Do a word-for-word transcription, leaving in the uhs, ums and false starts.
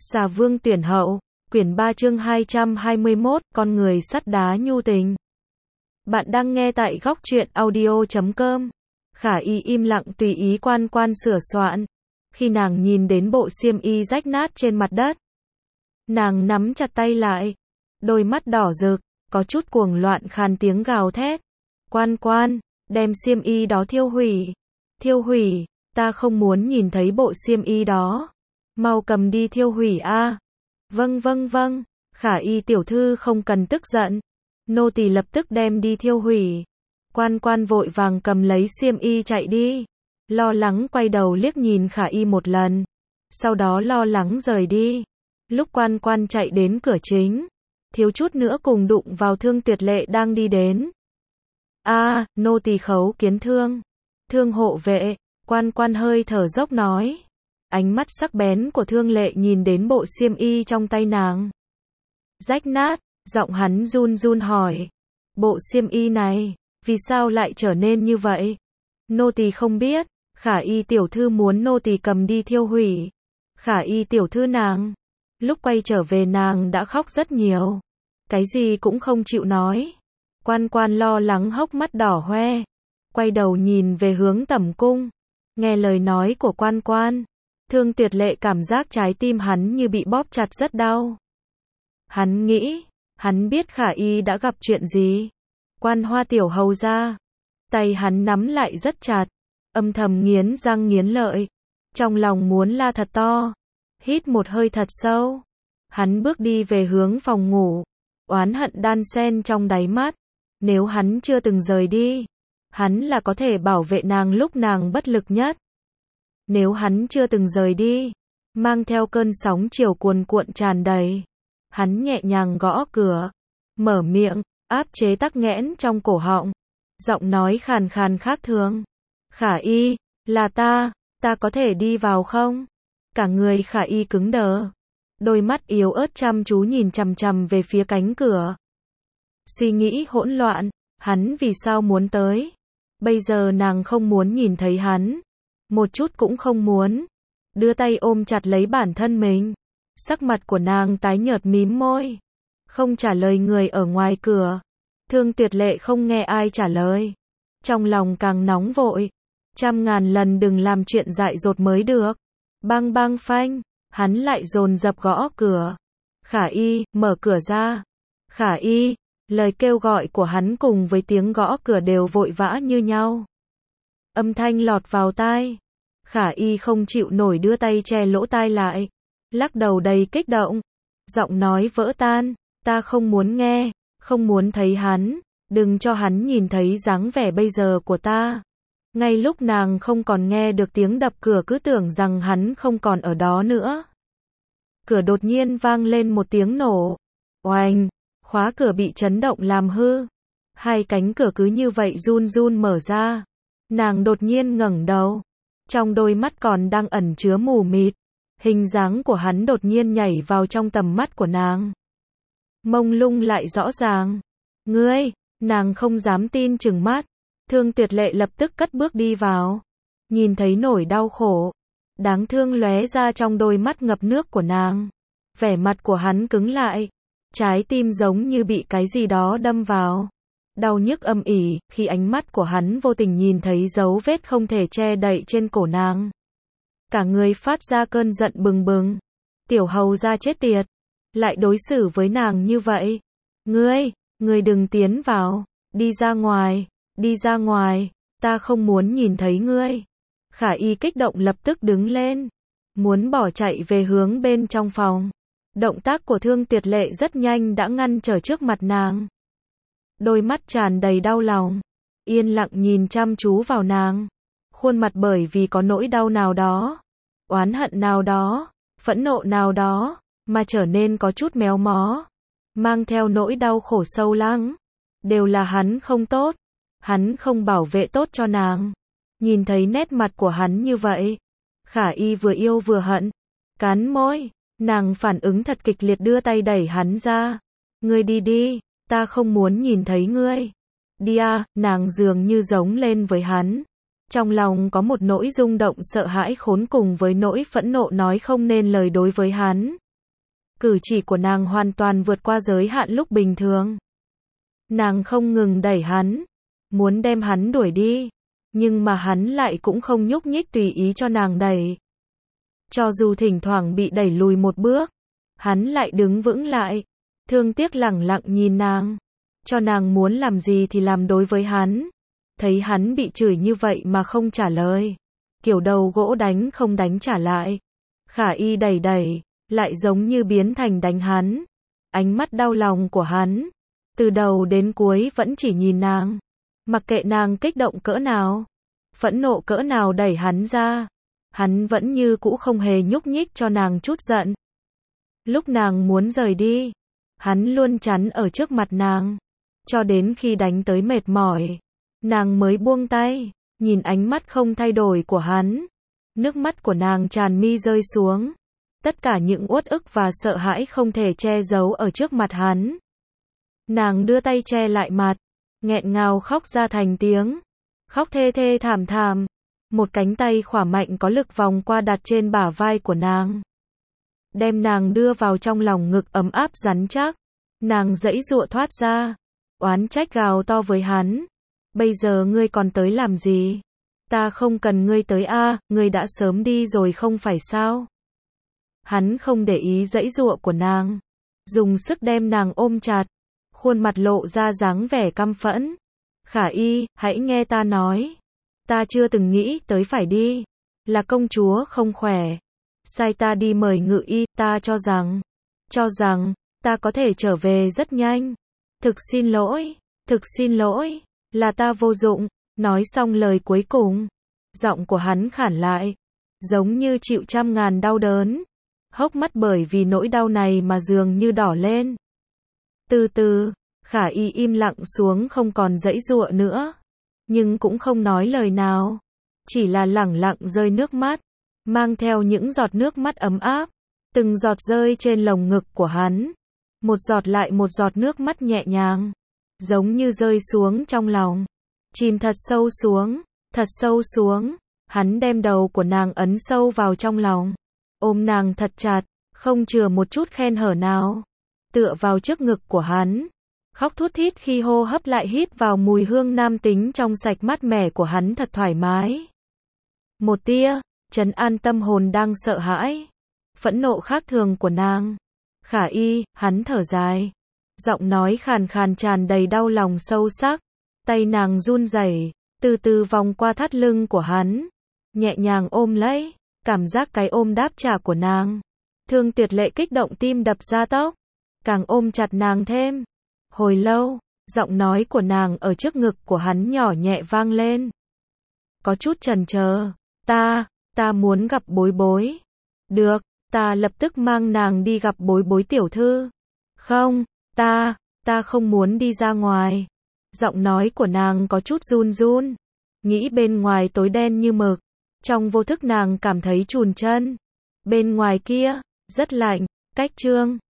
Xà Vương tuyển hậu, quyển ba chương hai trăm hai mươi mốt, con người sắt đá nhu tình. Bạn đang nghe tại góc truyện audio chấm com. Khả Y im lặng tùy ý Quan Quan sửa soạn. Khi nàng nhìn đến bộ xiêm y rách nát trên mặt đất, nàng nắm chặt tay lại, đôi mắt đỏ rực, có chút cuồng loạn khan tiếng gào thét. Quan Quan, đem xiêm y đó thiêu hủy. Thiêu hủy, ta không muốn nhìn thấy bộ xiêm y đó. Mau cầm đi thiêu hủy a. Vâng vâng vâng, Khả Y tiểu thư không cần tức giận. Nô tỳ lập tức đem đi thiêu hủy. Quan Quan vội vàng cầm lấy xiêm y chạy đi. Lo lắng quay đầu liếc nhìn Khả Y một lần. Sau đó lo lắng rời đi. Lúc Quan Quan chạy đến cửa chính, thiếu chút nữa cùng đụng vào Thương Tuyệt Lệ đang đi đến. A, nô tỳ khấu kiến Thương. Thương hộ vệ, Quan Quan hơi thở dốc nói. Ánh mắt sắc bén của Thương Lệ nhìn đến bộ xiêm y trong tay nàng. Rách nát, giọng hắn run run hỏi. Bộ xiêm y này, vì sao lại trở nên như vậy? Nô tỳ không biết, Khả Y tiểu thư muốn nô tỳ cầm đi thiêu hủy. Khả Y tiểu thư nàng, lúc quay trở về nàng đã khóc rất nhiều. Cái gì cũng không chịu nói. Quan Quan lo lắng hốc mắt đỏ hoe. Quay đầu nhìn về hướng tẩm cung. Nghe lời nói của Quan Quan, Thương Tuyệt Lệ cảm giác trái tim hắn như bị bóp chặt rất đau. Hắn nghĩ, hắn biết Khả Y đã gặp chuyện gì. Quan Hoa tiểu hầu ra. Tay hắn nắm lại rất chặt, âm thầm nghiến răng nghiến lợi. Trong lòng muốn la thật to. Hít một hơi thật sâu. Hắn bước đi về hướng phòng ngủ. Oán hận đan sen trong đáy mắt. Nếu hắn chưa từng rời đi, hắn là có thể bảo vệ nàng lúc nàng bất lực nhất. Nếu hắn chưa từng rời đi, mang theo cơn sóng chiều cuồn cuộn tràn đầy, hắn nhẹ nhàng gõ cửa, mở miệng, áp chế tắc nghẽn trong cổ họng, giọng nói khàn khàn khác thường. Khả Y, là ta, ta có thể đi vào không? Cả người Khả Y cứng đờ, đôi mắt yếu ớt chăm chú nhìn chằm chằm về phía cánh cửa. Suy nghĩ hỗn loạn, hắn vì sao muốn tới? Bây giờ nàng không muốn nhìn thấy hắn. Một chút cũng không muốn. Đưa tay ôm chặt lấy bản thân mình. Sắc mặt của nàng tái nhợt mím môi. Không trả lời người ở ngoài cửa. Thương Tuyệt Lệ không nghe ai trả lời. Trong lòng càng nóng vội. Trăm ngàn lần đừng làm chuyện dại dột mới được. Bang bang phanh, hắn lại dồn dập gõ cửa. Khả Y, mở cửa ra. Khả Y, lời kêu gọi của hắn cùng với tiếng gõ cửa đều vội vã như nhau. Âm thanh lọt vào tai. Khả Y không chịu nổi đưa tay che lỗ tai lại. Lắc đầu đầy kích động. Giọng nói vỡ tan. Ta không muốn nghe, không muốn thấy hắn. Đừng cho hắn nhìn thấy dáng vẻ bây giờ của ta. Ngay lúc nàng không còn nghe được tiếng đập cửa cứ tưởng rằng hắn không còn ở đó nữa. Cửa đột nhiên vang lên một tiếng nổ. Oanh, khóa cửa bị chấn động làm hư. Hai cánh cửa cứ như vậy run run mở ra. Nàng đột nhiên ngẩng đầu. Trong đôi mắt còn đang ẩn chứa mù mịt. Hình dáng của hắn đột nhiên nhảy vào trong tầm mắt của nàng. Mông lung lại rõ ràng. Ngươi, nàng không dám tin chừng mắt. Thương Tuyệt Lệ lập tức cất bước đi vào. Nhìn thấy nỗi đau khổ, đáng thương lóe ra trong đôi mắt ngập nước của nàng. Vẻ mặt của hắn cứng lại. Trái tim giống như bị cái gì đó đâm vào. Đau nhức âm ỉ, khi ánh mắt của hắn vô tình nhìn thấy dấu vết không thể che đậy trên cổ nàng. Cả người phát ra cơn giận bừng bừng. Tiểu hầu ra chết tiệt. Lại đối xử với nàng như vậy. Ngươi, ngươi đừng tiến vào. Đi ra ngoài, đi ra ngoài. Ta không muốn nhìn thấy ngươi. Khả Y kích động lập tức đứng lên. Muốn bỏ chạy về hướng bên trong phòng. Động tác của Thương Tuyệt Lệ rất nhanh đã ngăn trở trước mặt nàng. Đôi mắt tràn đầy đau lòng. Yên lặng nhìn chăm chú vào nàng. Khuôn mặt bởi vì có nỗi đau nào đó, oán hận nào đó, phẫn nộ nào đó, mà trở nên có chút méo mó. Mang theo nỗi đau khổ sâu lắng. Đều là hắn không tốt. Hắn không bảo vệ tốt cho nàng. Nhìn thấy nét mặt của hắn như vậy, Khả Y vừa yêu vừa hận. Cắn môi. Nàng phản ứng thật kịch liệt đưa tay đẩy hắn ra. Ngươi đi đi, ta không muốn nhìn thấy ngươi. Đi à, nàng dường như giống lên với hắn. Trong lòng có một nỗi rung động sợ hãi khốn cùng với nỗi phẫn nộ nói không nên lời đối với hắn. Cử chỉ của nàng hoàn toàn vượt qua giới hạn lúc bình thường. Nàng không ngừng đẩy hắn, muốn đem hắn đuổi đi, nhưng mà hắn lại cũng không nhúc nhích tùy ý cho nàng đẩy. Cho dù thỉnh thoảng bị đẩy lùi một bước, hắn lại đứng vững lại, thương tiếc lẳng lặng nhìn nàng, cho nàng muốn làm gì thì làm đối với hắn. Thấy hắn bị chửi như vậy mà không trả lời, kiểu đầu gỗ đánh không đánh trả lại. Khả Y đẩy đẩy, lại giống như biến thành đánh hắn. Ánh mắt đau lòng của hắn, từ đầu đến cuối vẫn chỉ nhìn nàng. Mặc kệ nàng kích động cỡ nào, phẫn nộ cỡ nào đẩy hắn ra, hắn vẫn như cũ không hề nhúc nhích cho nàng chút giận. Lúc nàng muốn rời đi, hắn luôn chắn ở trước mặt nàng, cho đến khi đánh tới mệt mỏi, nàng mới buông tay, nhìn ánh mắt không thay đổi của hắn. Nước mắt của nàng tràn mi rơi xuống, tất cả những uất ức và sợ hãi không thể che giấu ở trước mặt hắn. Nàng đưa tay che lại mặt, nghẹn ngào khóc ra thành tiếng, khóc thê thê thảm thảm. Một cánh tay khỏa mạnh có lực vòng qua đặt trên bả vai của nàng, đem nàng đưa vào trong lòng ngực ấm áp rắn chắc. Nàng giãy giụa thoát ra, oán trách gào to với hắn, bây giờ ngươi còn tới làm gì? Ta không cần ngươi tới a, à, ngươi đã sớm đi rồi không phải sao? Hắn không để ý giãy giụa của nàng, dùng sức đem nàng ôm chặt, khuôn mặt lộ ra dáng vẻ căm phẫn. Khả Y, hãy nghe ta nói. Ta chưa từng nghĩ tới phải đi. Là công chúa không khỏe. Sai ta đi mời ngự y, ta cho rằng, cho rằng, ta có thể trở về rất nhanh. Thực xin lỗi, thực xin lỗi, là ta vô dụng. Nói xong lời cuối cùng, giọng của hắn khản lại, giống như chịu trăm ngàn đau đớn. Hốc mắt bởi vì nỗi đau này mà dường như đỏ lên. Từ từ, Khả Y im lặng xuống không còn giãy giụa nữa, nhưng cũng không nói lời nào, chỉ là lẳng lặng rơi nước mắt, mang theo những giọt nước mắt ấm áp, từng giọt rơi trên lồng ngực của hắn, một giọt lại một giọt nước mắt nhẹ nhàng, giống như rơi xuống trong lòng, chìm thật sâu xuống, thật sâu xuống. Hắn đem đầu của nàng ấn sâu vào trong lòng, ôm nàng thật chặt, không chừa một chút khe hở nào, tựa vào trước ngực của hắn, khóc thút thít khi hô hấp lại hít vào mùi hương nam tính trong sạch mát mẻ của hắn thật thoải mái. Một tia trấn an tâm hồn đang sợ hãi, phẫn nộ khác thường của nàng. Khả Y, hắn thở dài, giọng nói khàn khàn tràn đầy đau lòng sâu sắc. Tay nàng run rẩy, từ từ vòng qua thắt lưng của hắn, nhẹ nhàng ôm lấy, cảm giác cái ôm đáp trả của nàng. Thương Tuyệt Lệ kích động tim đập ra tốc, càng ôm chặt nàng thêm. Hồi lâu, giọng nói của nàng ở trước ngực của hắn nhỏ nhẹ vang lên. Có chút chần chờ, ta, ta muốn gặp Bối Bối. Được, ta lập tức mang nàng đi gặp Bối Bối tiểu thư. Không, ta, ta không muốn đi ra ngoài. Giọng nói của nàng có chút run run, nghĩ bên ngoài tối đen như mực, trong vô thức nàng cảm thấy chùn chân. Bên ngoài kia, rất lạnh, cách Trương